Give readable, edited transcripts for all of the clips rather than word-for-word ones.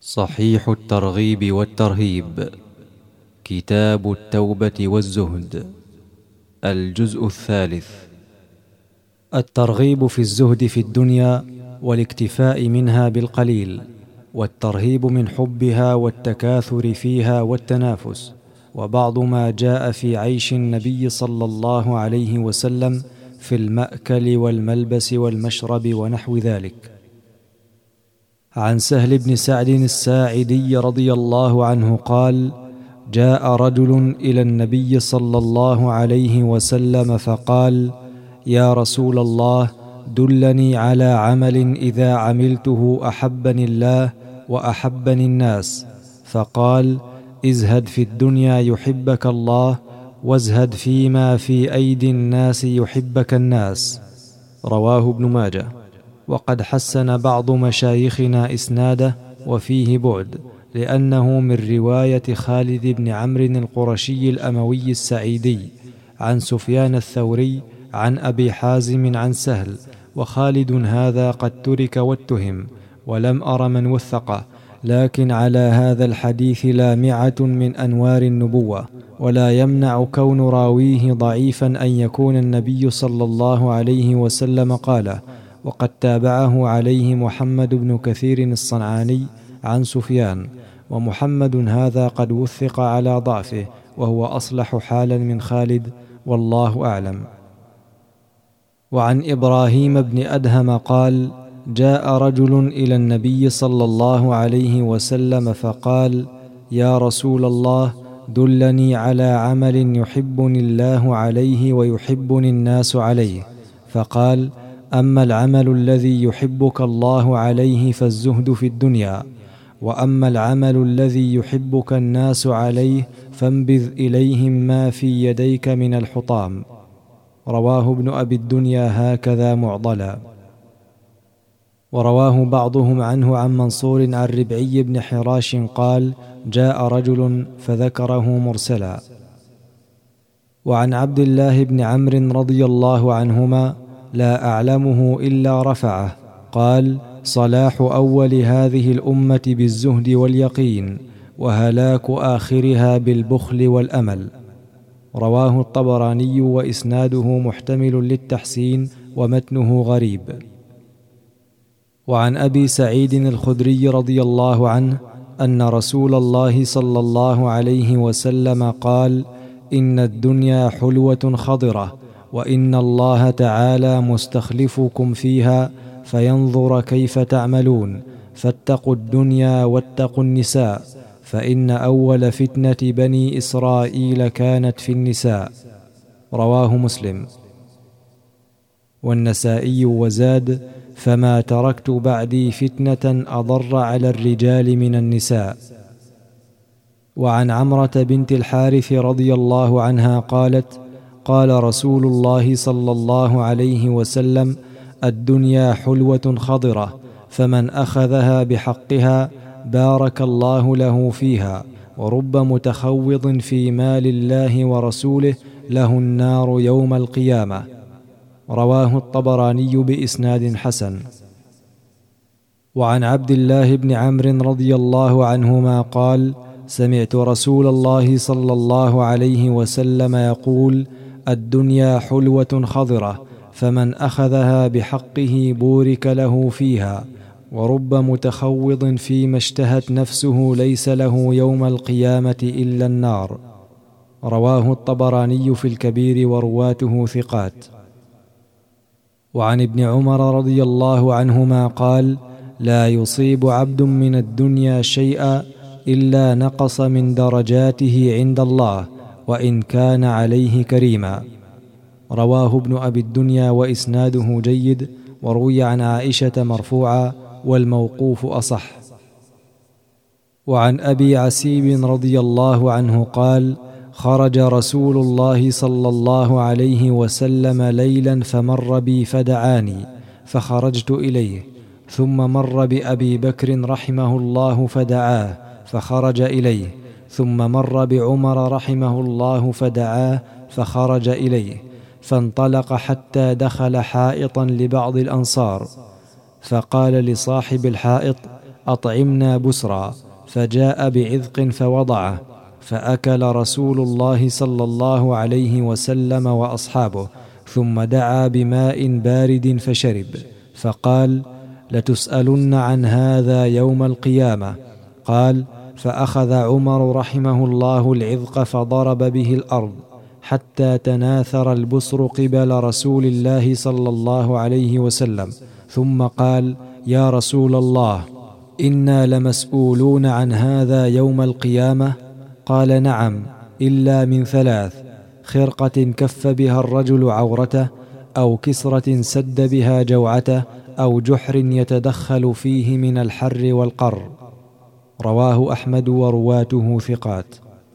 صحيح الترغيب والترهيب، كتاب التوبة والزهد، الجزء الثالث. الترغيب في الزهد في الدنيا والاكتفاء منها بالقليل، والترهيب من حبها والتكاثر فيها والتنافس، وبعض ما جاء في عيش النبي صلى الله عليه وسلم في المأكل والملبس والمشرب ونحو ذلك. عن سهل بن سعد الساعدي رضي الله عنه قال: جاء رجل إلى النبي صلى الله عليه وسلم فقال: يا رسول الله، دلني على عمل إذا عملته أحبني الله وأحبني الناس. فقال: ازهد في الدنيا يحبك الله، وازهد فيما في أيدي الناس يحبك الناس. رواه ابن ماجه. وقد حسن بعض مشايخنا إسناده وفيه بعد، لأنه من رواية خالد بن عمرو القرشي الأموي السعيدي عن سفيان الثوري عن أبي حازم عن سهل، وخالد هذا قد ترك واتهم، ولم أر من وثقه، لكن على هذا الحديث لامعة من أنوار النبوة، ولا يمنع كون راويه ضعيفا أن يكون النبي صلى الله عليه وسلم قاله. وقد تابعه عليه محمد بن كثير الصنعاني عن سفيان، ومحمد هذا قد وثق على ضعفه، وهو أصلح حالا من خالد، والله أعلم. وعن إبراهيم بن أدهم قال: جاء رجل إلى النبي صلى الله عليه وسلم فقال: يا رسول الله، دلني على عمل يحبني الله عليه ويحبني الناس عليه. فقال: أما العمل الذي يحبك الله عليه فالزهد في الدنيا، وأما العمل الذي يحبك الناس عليه فانبذ إليهم ما في يديك من الحطام. رواه ابن أبي الدنيا هكذا معضلا. ورواه بعضهم عنه عن منصور عن ربعي بن حراش قال: جاء رجل فذكره مرسلا. وعن عبد الله بن عمرو رضي الله عنهما: لا أعلمه إلا رفعه، قال: صلاح أول هذه الأمة بالزهد واليقين، وهلاك آخرها بالبخل والأمل. رواه الطبراني وإسناده محتمل للتحسين ومتنه غريب. وعن أبي سعيد الخدري رضي الله عنه أن رسول الله صلى الله عليه وسلم قال: إن الدنيا حلوة خضرة، وإن الله تعالى مستخلفكم فيها فينظر كيف تعملون، فاتقوا الدنيا واتقوا النساء، فإن أول فتنة بني إسرائيل كانت في النساء. رواه مسلم. والنسائي وزاد: فما تركت بعدي فتنة أضر على الرجال من النساء. وعن عمرة بنت الحارث رضي الله عنها قالت: قال رسول الله صلى الله عليه وسلم: الدنيا حلوة خضرة، فمن أخذها بحقها بارك الله له فيها، ورب متخوض في مال الله ورسوله له النار يوم القيامة. رواه الطبراني بإسناد حسن. وعن عبد الله بن عمرو رضي الله عنهما قال: سمعت رسول الله صلى الله عليه وسلم يقول: الدنيا حلوة خضرة، فمن أخذها بحقه بورك له فيها، ورب متخوض فيما اشتهت نفسه ليس له يوم القيامة إلا النار. رواه الطبراني في الكبير ورواته ثقات. وعن ابن عمر رضي الله عنهما قال: لا يصيب عبد من الدنيا شيئا إلا نقص من درجاته عند الله، وإن كان عليه كريما. رواه ابن أبي الدنيا وإسناده جيد، وروي عن عائشة مرفوعا، والموقوف أصح. وعن أبي عسيب رضي الله عنه قال: خرج رسول الله صلى الله عليه وسلم ليلا فمر بي فدعاني، فخرجت إليه، ثم مر بأبي بكر رحمه الله فدعاه، فخرج إليه، ثم مر بعمر رحمه الله فدعاه، فخرج إليه، فانطلق حتى دخل حائطا لبعض الأنصار، فقال لصاحب الحائط: أطعمنا بسرا، فجاء بعذق فوضعه، فأكل رسول الله صلى الله عليه وسلم وأصحابه، ثم دعا بماء بارد فشرب، فقال: لتسألن عن هذا يوم القيامة. قال: فأخذ عمر رحمه الله العذق فضرب به الأرض حتى تناثر البصر قبل رسول الله صلى الله عليه وسلم، ثم قال: يا رسول الله، إنا لمسؤولون عن هذا يوم القيامة؟ قال: نعم، إلا من ثلاث: خرقة كف بها الرجل عورته، أو كسرة سد بها جوعته، أو جحر يتدخل فيه من الحر والقر. رواه أحمد ورواته ثقات.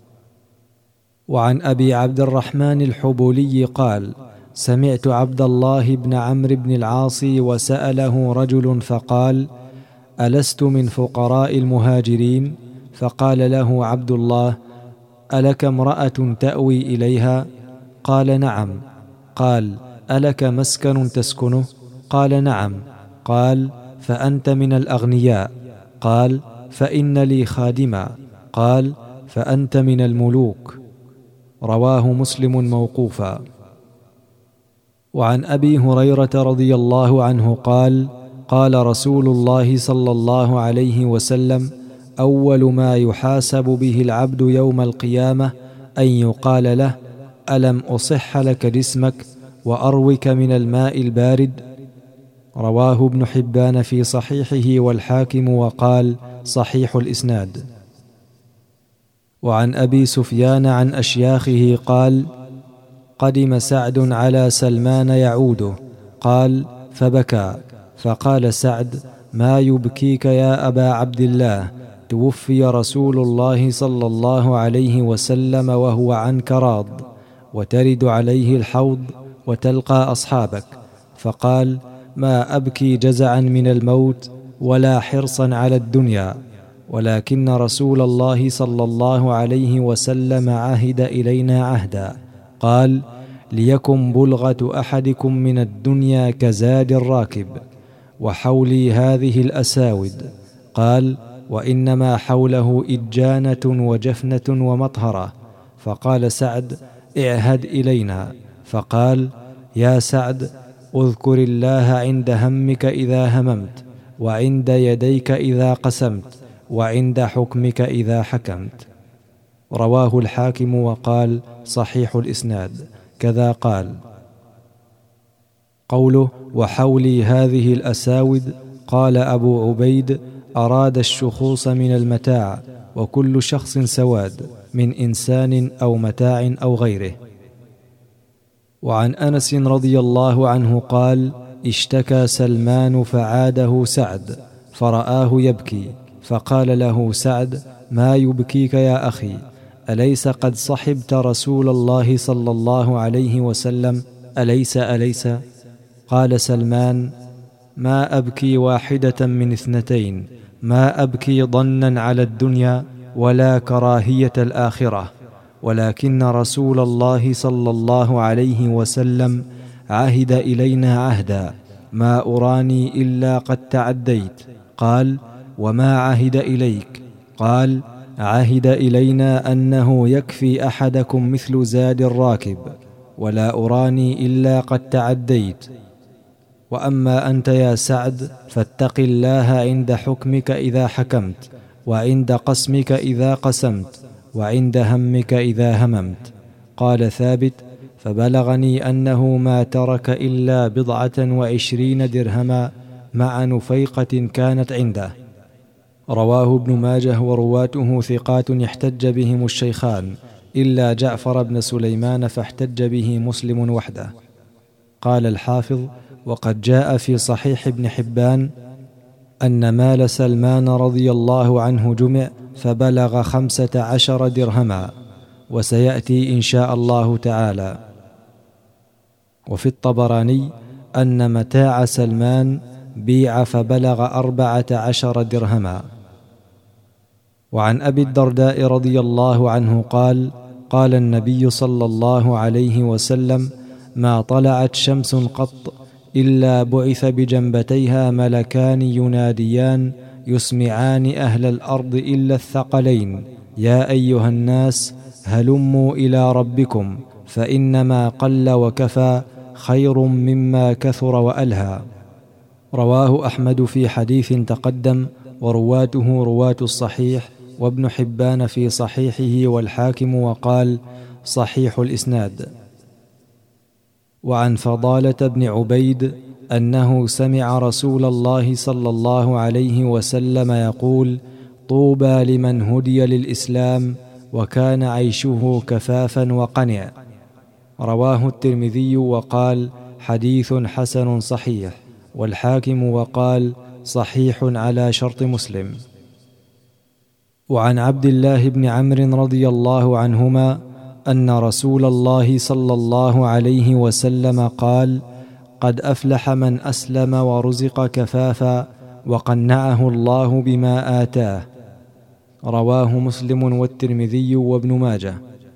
وعن أبي عبد الرحمن الحبولي قال: سمعت عبد الله بن عمرو بن العاص وسأله رجل فقال: ألست من فقراء المهاجرين؟ فقال له عبد الله: ألك امرأة تأوي إليها؟ قال: نعم. قال: ألك مسكن تسكنه؟ قال: نعم. قال: فأنت من الأغنياء؟ قال: فإن لي خادما. قال: فأنت من الملوك. رواه مسلم موقوفا. وعن أبي هريرة رضي الله عنه قال: قال رسول الله صلى الله عليه وسلم: أول ما يحاسب به العبد يوم القيامة أن يقال له: ألم أصح لك جسمك وأروك من الماء البارد؟ رواه ابن حبان في صحيحه والحاكم وقال: صحيح الإسناد. وعن أبي سفيان عن أشياخه قال: قدم سعد على سلمان يعوده، قال: فبكى، فقال سعد: ما يبكيك يا أبا عبد الله؟ توفي رسول الله صلى الله عليه وسلم وهو عنك راض، وترد عليه الحوض وتلقى أصحابك. فقال: ما أبكي جزعا من الموت ولا حرصا على الدنيا، ولكن رسول الله صلى الله عليه وسلم عهد إلينا عهدا، قال: ليكن بلغة أحدكم من الدنيا كزاد الراكب، وحولي هذه الأساود. قال: وإنما حوله إجانة وجفنة ومطهرة. فقال سعد: اعهد إلينا. فقال: يا سعد، اذكر الله عند همك إذا هممت، وعند يديك إذا قسمت، وعند حكمك إذا حكمت. رواه الحاكم وقال: صحيح الإسناد. كذا قال. قوله: وحولي هذه الأساود، قال أبو عبيد: أراد الشخوص من المتاع، وكل شخص سواد من إنسان أو متاع أو غيره. وعن أنس رضي الله عنه قال: اشتكى سلمان فعاده سعد فرآه يبكي، فقال له سعد: ما يبكيك يا أخي؟ أليس قد صحبت رسول الله صلى الله عليه وسلم؟ أليس؟ قال سلمان: ما أبكي واحدة من اثنتين، ما أبكي ضنا على الدنيا ولا كراهية الآخرة، ولكن رسول الله صلى الله عليه وسلم عهد إلينا عهدا، ما أراني إلا قد تعديت. قال: وما عهد إليك؟ قال: عهد إلينا أنه يكفي أحدكم مثل زاد الراكب، ولا أراني إلا قد تعديت. وأما أنت يا سعد فاتق الله عند حكمك إذا حكمت، وعند قسمك إذا قسمت، وعند همك إذا هممت. قال ثابت: فبلغني أنه ما ترك إلا 29 درهما مع نفيقة كانت عنده. رواه ابن ماجه ورواته ثقات يحتج بهم الشيخان، إلا جعفر بن سليمان فاحتج به مسلم وحده. قال الحافظ: وقد جاء في صحيح ابن حبان أن مال سلمان رضي الله عنه جمع فبلغ 15 درهما، وسيأتي إن شاء الله تعالى. وفي الطبراني أن متاع سلمان بيع فبلغ 14 درهما. وعن أبي الدرداء رضي الله عنه قال: قال النبي صلى الله عليه وسلم: ما طلعت شمس قط إلا بعث بجنبتيها ملكان يناديان: يسمعان أهل الأرض إلا الثقلين: يا أيها الناس هلموا إلى ربكم، فإنما قل وكفى خير مما كثر وألهى. رواه أحمد في حديث تقدم، ورواته رواة الصحيح، وابن حبان في صحيحه، والحاكم وقال: صحيح الإسناد. وعن فضالة بن عبيد أنه سمع رسول الله صلى الله عليه وسلم يقول: طوبى لمن هدي للإسلام وكان عيشه كفافا وقنع. رواه الترمذي وقال: حديث حسن صحيح، والحاكم وقال: صحيح على شرط مسلم. وعن عبد الله بن عمرو رضي الله عنهما أن رسول الله صلى الله عليه وسلم قال: قد أفلح من أسلم ورزق كفافا وقنعه الله بما آتاه. رواه مسلم والترمذي وابن ماجه.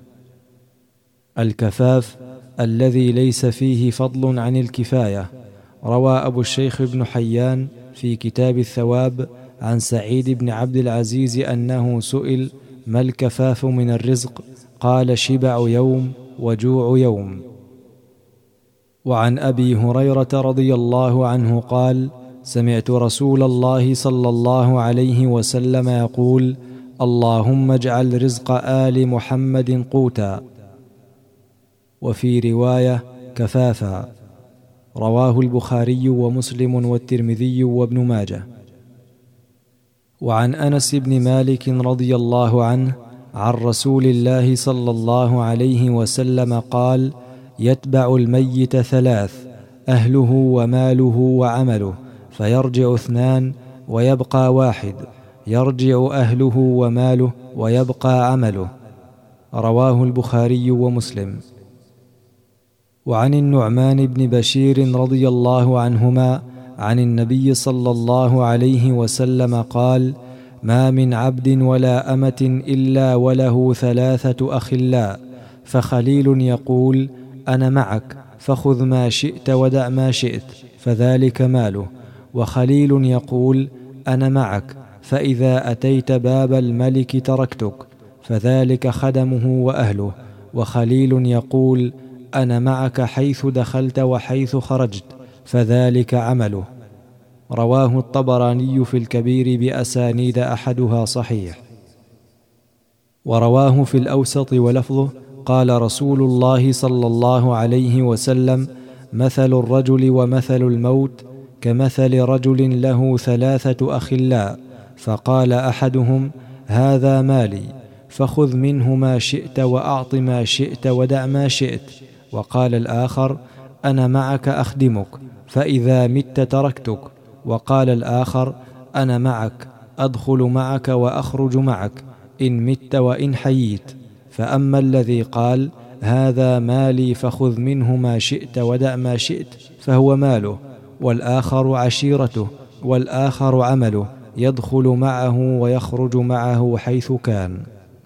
الكفاف الذي ليس فيه فضل عن الكفاية. روى أبو الشيخ بن حيان في كتاب الثواب عن سعيد بن عبد العزيز أنه سئل: ما الكفاف من الرزق؟ قال: شبع يوم وجوع يوم. وعن أبي هريرة رضي الله عنه قال: سمعت رسول الله صلى الله عليه وسلم يقول: اللهم اجعل رزق آل محمد قوتا. وفي رواية: كفافا. رواه البخاري ومسلم والترمذي وابن ماجه. وعن أنس بن مالك رضي الله عنه عن رسول الله صلى الله عليه وسلم قال: يتبع الميت ثلاث: أهله وماله وعمله، فيرجع اثنان ويبقى واحد، يرجع أهله وماله ويبقى عمله. رواه البخاري ومسلم. وعن النعمان بن بشير رضي الله عنهما عن النبي صلى الله عليه وسلم قال: ما من عبد ولا أمة إلا وله ثلاثة أخلاء: فخليل يقول: أنا معك فخذ ما شئت ودع ما شئت، فذلك ماله. وخليل يقول: أنا معك فإذا أتيت باب الملك تركتك، فذلك خدمه وأهله. وخليل يقول: أنا معك حيث دخلت وحيث خرجت، فذلك عمله. رواه الطبراني في الكبير بأسانيد أحدها صحيح. ورواه في الأوسط ولفظه: قال رسول الله صلى الله عليه وسلم: مثل الرجل ومثل الموت كمثل رجل له ثلاثة أخلاء، فقال أحدهم: هذا مالي، فخذ منه ما شئت وأعط ما شئت ودع ما شئت. وقال الآخر: أنا معك أخدمك، فإذا مت تركتك. وقال الآخر: أنا معك أدخل معك وأخرج معك إن مت وإن حييت. فأما الذي قال: هذا مالي فخذ منه ما شئت ودع ما شئت، فهو ماله، والآخر عشيرته، والآخر عمله، يدخل معه ويخرج معه حيث كان.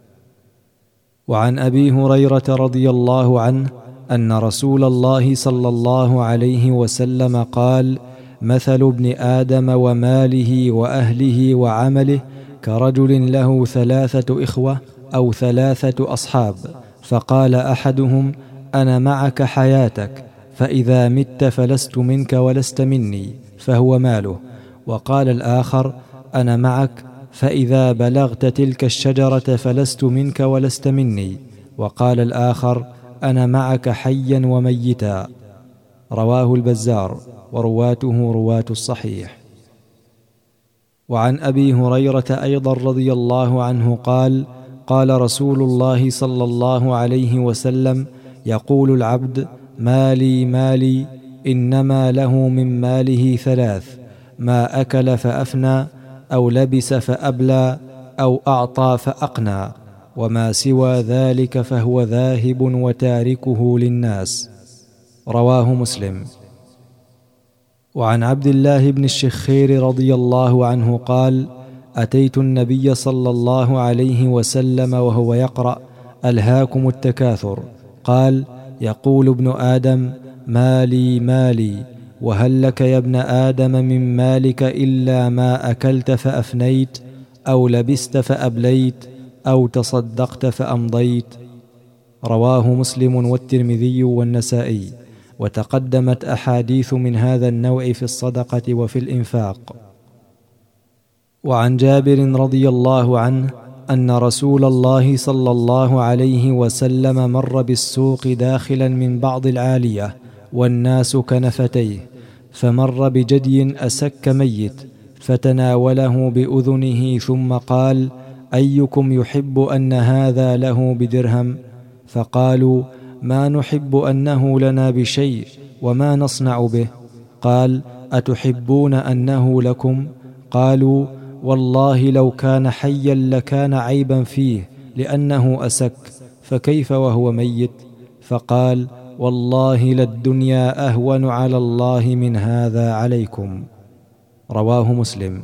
وعن أبي هريرة رضي الله عنه أن رسول الله صلى الله عليه وسلم قال: مثل ابن آدم وماله وأهله وعمله كرجل له ثلاثة إخوة أو ثلاثة أصحاب، فقال أحدهم: أنا معك حياتك، فإذا مت فلست منك ولست مني، فهو ماله. وقال الآخر: أنا معك، فإذا بلغت تلك الشجرة فلست منك ولست مني. وقال الآخر: أنا معك حيا وميتا. رواه البزار، ورواته رواة الصحيح. وعن أبي هريرة أيضا رضي الله عنه قال: قال رسول الله صلى الله عليه وسلم: يقول العبد: مالي مالي، إنما له من ماله ثلاث: ما أكل فأفنى، أو لبس فأبلى، أو أعطى فأقنى، وما سوى ذلك فهو ذاهب وتاركه للناس. رواه مسلم. وعن عبد الله بن الشخير رضي الله عنه قال: أتيت النبي صلى الله عليه وسلم وهو يقرأ: ألهاكم التكاثر. قال: يقول ابن آدم: مالي مالي، وهل لك يا ابن آدم من مالك إلا ما أكلت فأفنيت، أو لبست فأبليت، أو تصدقت فأمضيت. رواه مسلم والترمذي والنسائي، وتقدمت أحاديث من هذا النوع في الصدقة وفي الإنفاق. وعن جابر رضي الله عنه أن رسول الله صلى الله عليه وسلم مر بالسوق داخلا من بعض العالية والناس كنفتيه، فمر بجدي أسك ميت فتناوله بأذنه ثم قال: أيكم يحب أن هذا له بدرهم؟ فقالوا: ما نحب أنه لنا بشيء، وما نصنع به؟ قال: أتحبون أنه لكم؟ قالوا: والله لو كان حيا لكان عيبا فيه لأنه أسك، فكيف وهو ميت؟ فقال: والله للدنيا أهون على الله من هذا عليكم. رواه مسلم.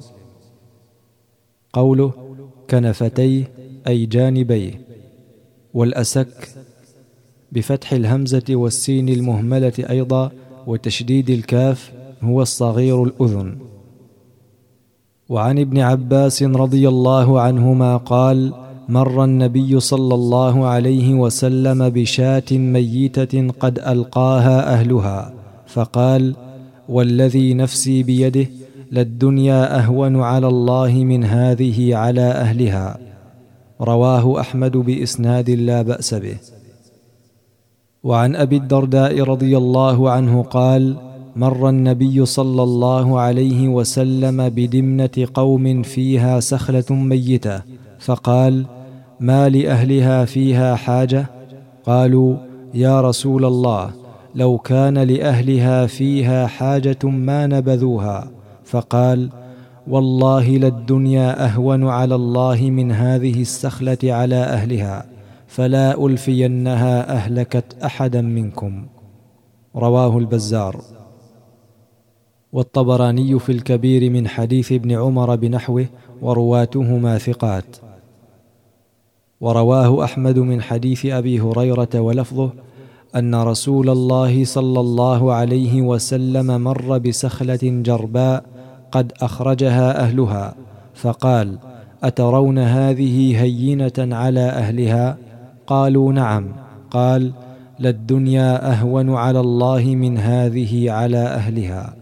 قوله كنفتيه أي جانبيه، والأسك بفتح الهمزة والسين المهملة أيضا وتشديد الكاف هو الصغير الأذن. وعن ابن عباس رضي الله عنهما قال: مر النبي صلى الله عليه وسلم بشاة ميتة قد ألقاها أهلها، فقال: والذي نفسي بيده للدنيا أهون على الله من هذه على أهلها. رواه أحمد بإسناد لا بأس به. وعن أبي الدرداء رضي الله عنه قال: مر النبي صلى الله عليه وسلم بدمنة قوم فيها سخلة ميتة، فقال: ما لأهلها فيها حاجة؟ قالوا: يا رسول الله، لو كان لأهلها فيها حاجة ما نبذوها. فقال: والله للدنيا أهون على الله من هذه السخلة على أهلها، فلا ألفينها أهلكت أحدا منكم. رواه البزار. والطبراني في الكبير من حديث ابن عمر بنحوه، ورواتهما ثقات. ورواه أحمد من حديث أبي هريرة ولفظه أن رسول الله صلى الله عليه وسلم مر بسخلة جرباء قد أخرجها أهلها، فقال: أترون هذه هينة على أهلها؟ قالوا: نعم. قال: للدنيا أهون على الله من هذه على أهلها.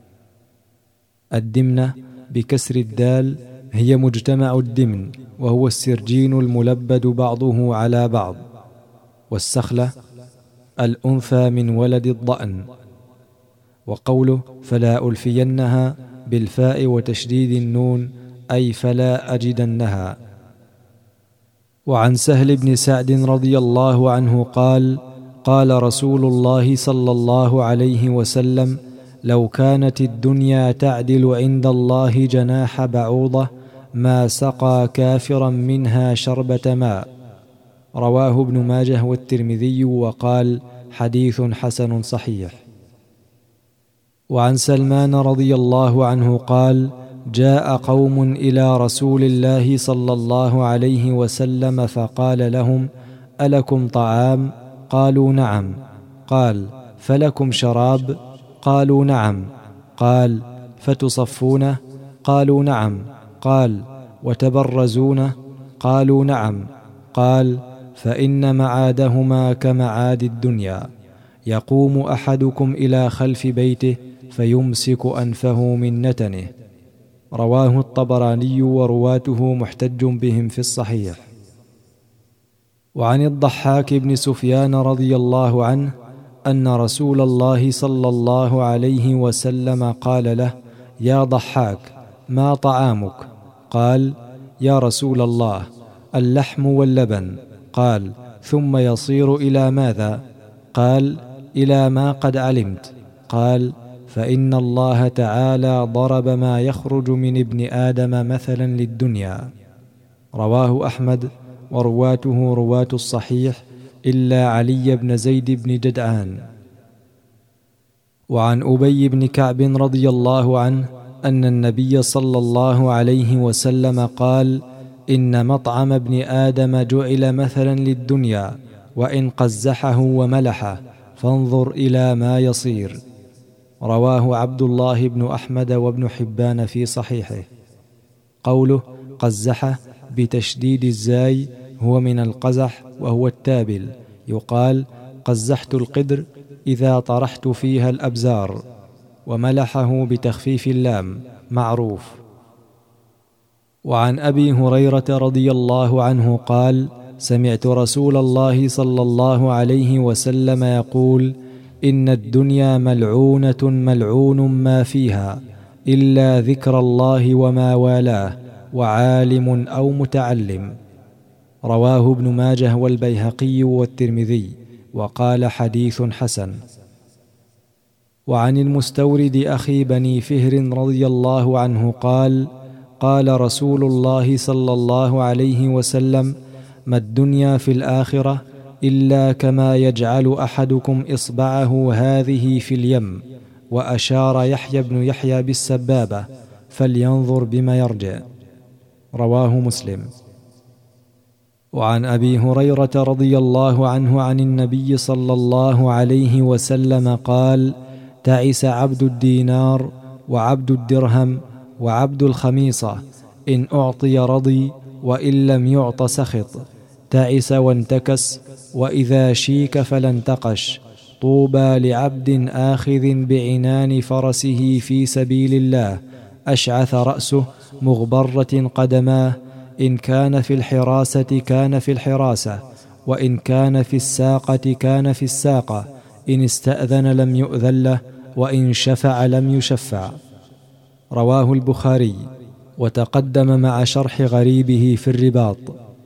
الدمنة بكسر الدال هي مجتمع الدمن، وهو السرجين الملبد بعضه على بعض. والسخلة الأنثى من ولد الضأن. وقوله فلا ألفينها بالفاء وتشديد النون أي فلا أجدنها. وعن سهل بن سعد رضي الله عنه قال: قال رسول الله صلى الله عليه وسلم: لو كانت الدنيا تعدل عند الله جناح بعوضة ما سقى كافرا منها شربة ماء. رواه ابن ماجه والترمذي، وقال: حديث حسن صحيح. وعن سلمان رضي الله عنه قال: جاء قوم إلى رسول الله صلى الله عليه وسلم فقال لهم: ألكم طعام؟ قالوا: نعم. قال: فلكم شراب؟ قالوا: نعم. قال: فتصفونه؟ قالوا: نعم. قال: وتبرزونه؟ قالوا: نعم. قال: فإن معادهما كمعاد الدنيا، يقوم أحدكم إلى خلف بيته فيمسك أنفه من نتنه. رواه الطبراني، ورواته محتج بهم في الصحيح. وعن الضحاك بن سفيان رضي الله عنه أن رسول الله صلى الله عليه وسلم قال له: يا ضحاك، ما طعامك؟ قال: يا رسول الله، اللحم واللبن. قال: ثم يصير إلى ماذا؟ قال: إلى ما قد علمت. قال: فإن الله تعالى ضرب ما يخرج من ابن آدم مثلا للدنيا. رواه أحمد، ورواته رواة الصحيح إلا علي بن زيد بن جدعان. وعن أبي بن كعب رضي الله عنه أن النبي صلى الله عليه وسلم قال: إن مطعم ابن آدم جعل مثلا للدنيا، وإن قزحه وملحه فانظر إلى ما يصير. رواه عبد الله بن أحمد وابن حبان في صحيحه. قوله قزح بتشديد الزاي هو من القزح وهو التابل، يقال قزحت القدر إذا طرحت فيها الأبزار، وملحه بتخفيف اللام معروف. وعن أبي هريرة رضي الله عنه قال: سمعت رسول الله صلى الله عليه وسلم يقول: إن الدنيا ملعونة ملعون ما فيها إلا ذكر الله وما والاه وعالم أو متعلم. رواه ابن ماجه والبيهقي والترمذي، وقال حديث حسن. وعن المستورد أخي بني فهر رضي الله عنه قال: قال رسول الله صلى الله عليه وسلم: ما الدنيا في الآخرة إلا كما يجعل أحدكم إصبعه هذه في اليم، وأشار يحيى بن يحيى بالسبابة، فلينظر بما يرجع. رواه مسلم. وعن أبي هريرة رضي الله عنه عن النبي صلى الله عليه وسلم قال: تعس عبد الدينار وعبد الدرهم وعبد الخميصة، إن أعطي رضي وإن لم يعط سخط، تعس وانتكس، وإذا شيك فلا انتقش. طوبى لعبد آخذ بعنان فرسه في سبيل الله، أشعث رأسه مغبرة قدماه، إن كان في الحراسة كان في الحراسة، وإن كان في الساقة كان في الساقة، إن استأذن لم يؤذن له، وإن شفع لم يشفع. رواه البخاري، وتقدم مع شرح غريبه في الرباط.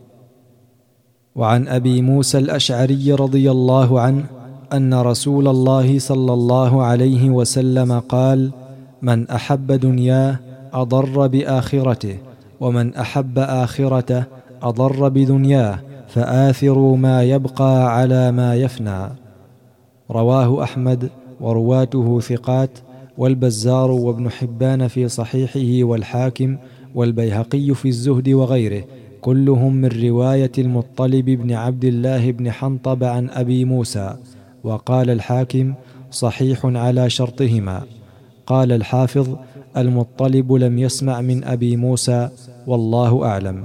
وعن أبي موسى الأشعري رضي الله عنه أن رسول الله صلى الله عليه وسلم قال: من أحب دنياه أضر بآخرته، ومن أحب آخرته أضر بدنياه، فآثروا ما يبقى على ما يفنى. رواه أحمد ورواته ثقات، والبزار وابن حبان في صحيحه، والحاكم والبيهقي في الزهد وغيره، كلهم من رواية المطلب بن عبد الله بن حنطب عن أبي موسى. وقال الحاكم: صحيح على شرطهما. قال الحافظ: المطلب لم يسمع من أبي موسى، والله أعلم.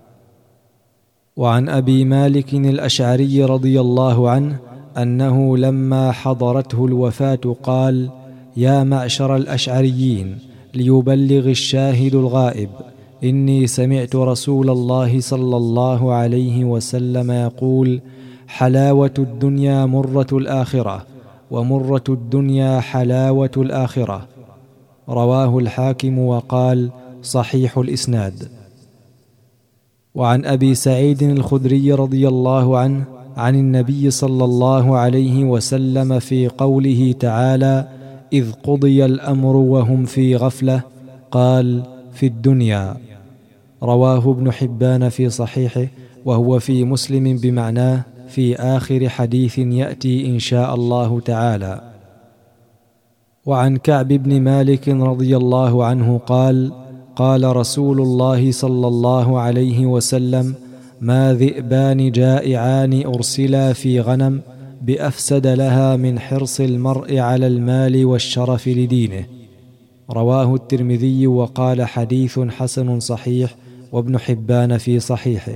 وعن أبي مالك الأشعري رضي الله عنه أنه لما حضرته الوفاة قال: يا معشر الأشعريين، ليبلغ الشاهد الغائب، إني سمعت رسول الله صلى الله عليه وسلم يقول: حلاوة الدنيا مرة الآخرة، ومرة الدنيا حلاوة الآخرة. رواه الحاكم وقال: صحيح الإسناد. وعن أبي سعيد الخدري رضي الله عنه عن النبي صلى الله عليه وسلم في قوله تعالى: إذ قضي الأمر وهم في غفلة، قال: في الدنيا. رواه ابن حبان في صحيحه، وهو في مسلم بمعناه في آخر حديث يأتي إن شاء الله تعالى. وعن كعب بن مالك رضي الله عنه قال: قال رسول الله صلى الله عليه وسلم: ما ذئبان جائعان أرسلا في غنم بأفسد لها من حرص المرء على المال والشرف لدينه. رواه الترمذي، وقال حديث حسن صحيح، وابن حبان في صحيحه.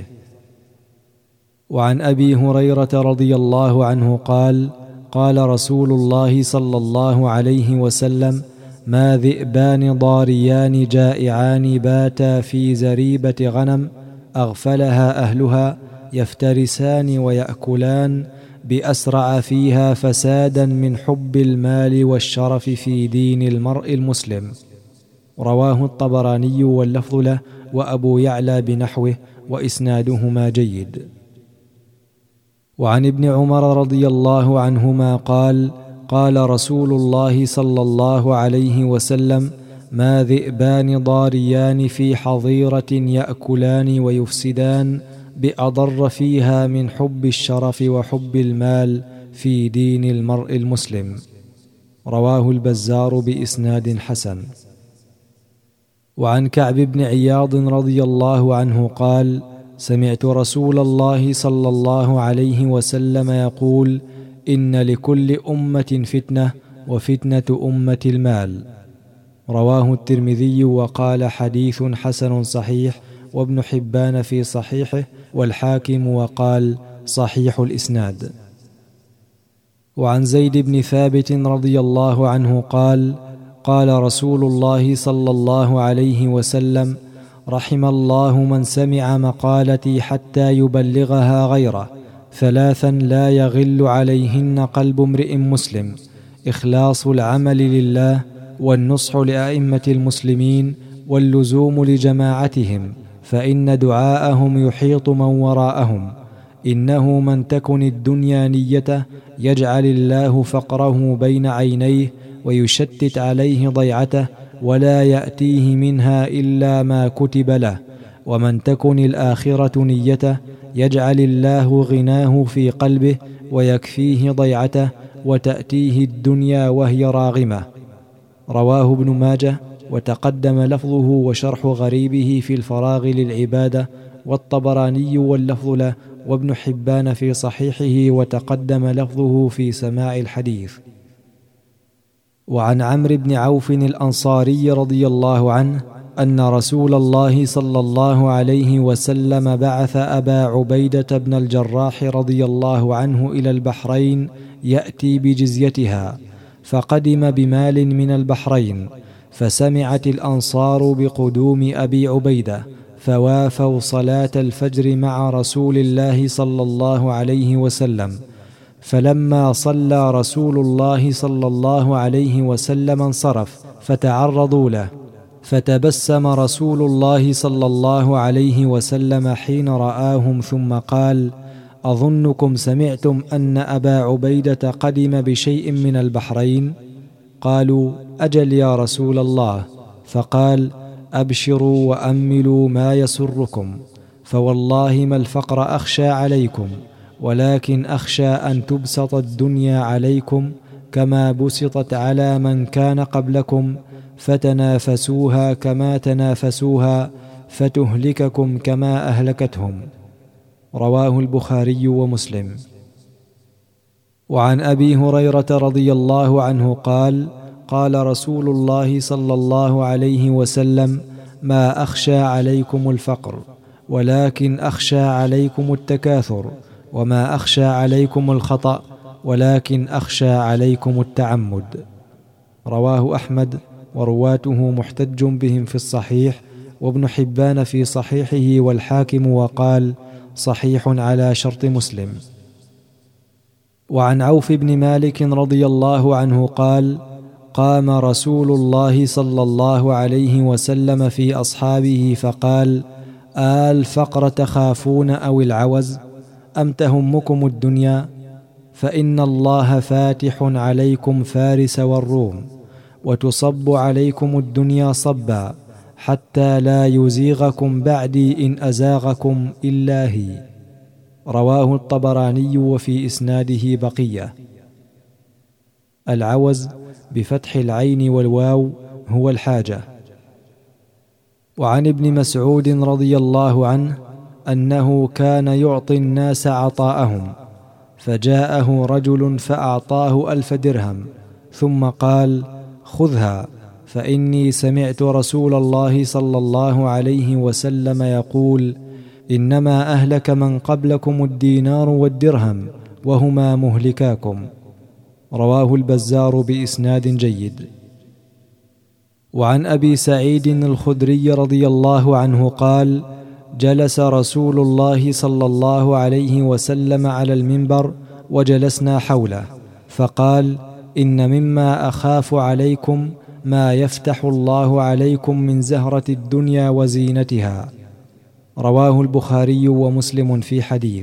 وعن أبي هريرة رضي الله عنه قال: قال رسول الله صلى الله عليه وسلم: ما ذئبان ضاريان جائعان باتا في زريبة غنم أغفلها أهلها، يفترسان ويأكلان، بأسرع فيها فسادا من حب المال والشرف في دين المرء المسلم. رواه الطبراني واللفظ له، وأبو يعلى بنحوه، وإسنادهما جيد. وعن ابن عمر رضي الله عنهما قال: قال رسول الله صلى الله عليه وسلم: ما ذئبان ضاريان في حظيرة يأكلان ويفسدان، بأضر فيها من حب الشرف وحب المال في دين المرء المسلم. رواه البزار بإسناد حسن. وعن كعب بن عياض رضي الله عنه قال: سمعت رسول الله صلى الله عليه وسلم يقول: إن لكل أمة فتنة، وفتنة أمة المال. رواه الترمذي وقال حديث حسن صحيح، وابن حبان في صحيحه، والحاكم وقال صحيح الإسناد. وعن زيد بن ثابت رضي الله عنه قال: قال رسول الله صلى الله عليه وسلم: رحم الله من سمع مقالتي حتى يبلغها غيره، ثلاثا لا يغل عليهن قلب امرئ مسلم: إخلاص العمل لله، والنصح لأئمة المسلمين، واللزوم لجماعتهم، فإن دعاءهم يحيط من وراءهم. إنه من تكن الدنيا نيته يجعل الله فقره بين عينيه ويشتت عليه ضيعته، ولا يأتيه منها إلا ما كتب له. ومن تكن الآخرة نيته يجعل الله غناه في قلبه ويكفيه ضيعته، وتأتيه الدنيا وهي راغمة. رواه ابن ماجه، وتقدم لفظه وشرح غريبه في الفراغ للعبادة، والطبراني واللفظ له، وابن حبان في صحيحه، وتقدم لفظه في سماع الحديث. وعن عمرو بن عوف الأنصاري رضي الله عنه أن رسول الله صلى الله عليه وسلم بعث أبا عبيدة بن الجراح رضي الله عنه إلى البحرين يأتي بجزيتها، فقدم بمال من البحرين، فسمعت الأنصار بقدوم أبي عبيدة، فوافوا صلاة الفجر مع رسول الله صلى الله عليه وسلم. فلما صلى رسول الله صلى الله عليه وسلم انصرف، فتعرضوا له، فتبسم رسول الله صلى الله عليه وسلم حين رآهم، ثم قال: أظنكم سمعتم أن أبا عبيدة قدم بشيء من البحرين؟ قالوا: أجل يا رسول الله. فقال: أبشروا وأملوا ما يسركم، فوالله ما الفقر أخشى عليكم، ولكن أخشى أن تبسط الدنيا عليكم كما بسطت على من كان قبلكم، فتنافسوها كما تنافسوها، فتهلككم كما أهلكتهم. رواه البخاري ومسلم. وعن أبي هريرة رضي الله عنه قال: قال رسول الله صلى الله عليه وسلم: ما أخشى عليكم الفقر، ولكن أخشى عليكم التكاثر، وما أخشى عليكم الخطأ، ولكن أخشى عليكم التعمد. رواه أحمد، ورواته محتج بهم في الصحيح، وابن حبان في صحيحه، والحاكم وقال صحيح على شرط مسلم. وعن عوف بن مالك رضي الله عنه قال: قام رسول الله صلى الله عليه وسلم في أصحابه فقال: الفقر تخافون أو العوز، أم تهمكم الدنيا؟ فإن الله فاتح عليكم فارس والروم، وتصب عليكم الدنيا صبا، حتى لا يزيغكم بعدي إن أزاغكم إلا هي. رواه الطبراني، وفي إسناده بقية. العوز بفتح العين والواو هو الحاجة. وعن ابن مسعود رضي الله عنه أنه كان يعطي الناس عطاءهم، فجاءه رجل فأعطاه 1000 درهم، ثم قال: خذها، فإني سمعت رسول الله صلى الله عليه وسلم يقول: إنما أهلك من قبلكم الدينار والدرهم، وهما مهلكاكم. رواه البزار بإسناد جيد. وعن أبي سعيد الخدري رضي الله عنه قال: جلس رسول الله صلى الله عليه وسلم على المنبر، وجلسنا حوله، فقال: إن مما أخاف عليكم ما يفتح الله عليكم من زهرة الدنيا وزينتها. رواه البخاري ومسلم في حديث.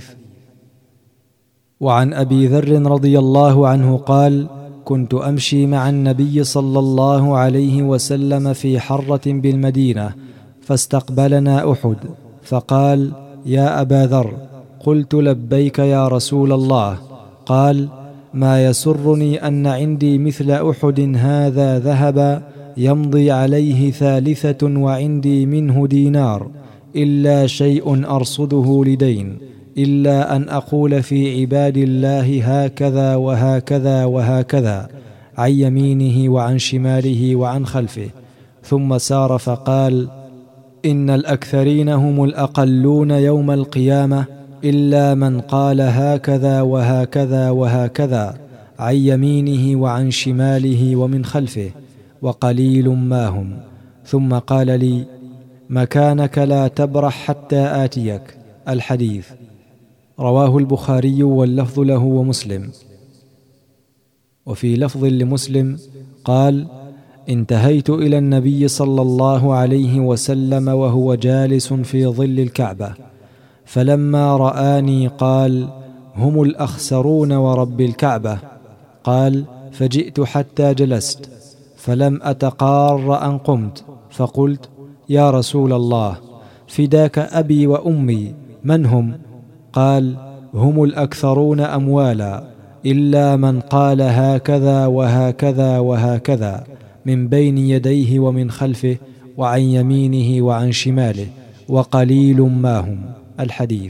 وعن أبي ذر رضي الله عنه قال: كنت أمشي مع النبي صلى الله عليه وسلم في حرة بالمدينة، فاستقبلنا أحد، فقال: يا أبا ذر. قلت: لبيك يا رسول الله. قال: ما يسرني أن عندي مثل أحد هذا ذهبا يمضي عليه 3 وعندي منه دينار، إلا شيء أرصده لدين، إلا أن أقول في عباد الله هكذا وهكذا وهكذا، عن يمينه وعن شماله وعن خلفه، ثم سار فقال: إن الأكثرين هم الأقلون يوم القيامة إلا من قال هكذا وهكذا وهكذا عن يمينه وعن شماله ومن خلفه، وقليل ما هم. ثم قال لي: مكانك لا تبرح حتى آتيك. الحديث رواه البخاري واللفظ له ومسلم. وفي لفظ لمسلم قال: انتهيت إلى النبي صلى الله عليه وسلم وهو جالس في ظل الكعبة، فلما رآني قال: هم الأخسرون ورب الكعبة. قال: فجئت حتى جلست، فلم أتقار أن قمت، فقلت: يا رسول الله، فداك أبي وأمي، من هم؟ قال: هم الأكثرون أموالا إلا من قال هكذا وهكذا وهكذا من بين يديه ومن خلفه وعن يمينه وعن شماله، وقليل ما هم. الحديث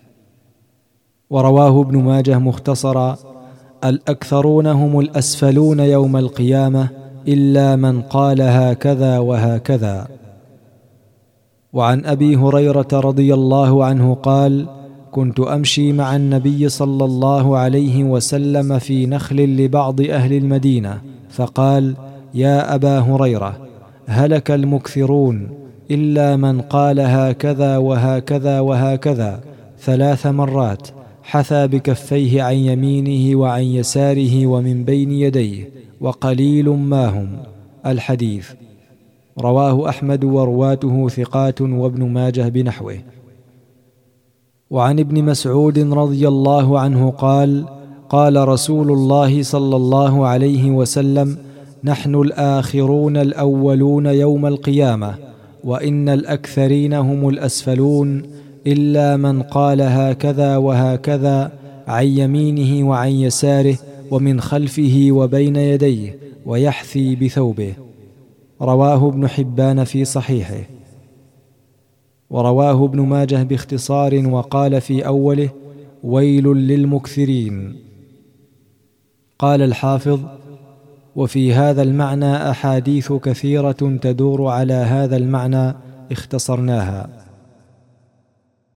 ورواه ابن ماجه مختصرا: الأكثرون هم الأسفلون يوم القيامة إلا من قال هكذا وهكذا. وعن أبي هريرة رضي الله عنه قال: كنت أمشي مع النبي صلى الله عليه وسلم في نخل لبعض أهل المدينة، فقال: يا أبا هريرة، هلك المكثرون إلا من قال هكذا وهكذا وهكذا 3 مرات، حثى بكفيه عن يمينه وعن يساره ومن بين يديه، وقليل ما هم. الحديث رواه أحمد ورواته ثقات، وابن ماجه بنحوه. وعن ابن مسعود رضي الله عنه قال: قال رسول الله صلى الله عليه وسلم: نحن الآخرون الأولون يوم القيامة، وإن الأكثرين هم الأسفلون إلا من قال هكذا وهكذا عن يمينه وعن يساره ومن خلفه وبين يديه، ويحثي بثوبه. رواه ابن حبان في صحيحه. ورواه ابن ماجه باختصار، وقال في أوله: ويل للمكثرين. قال الحافظ: وفي هذا المعنى أحاديث كثيرة تدور على هذا المعنى، اختصرناها.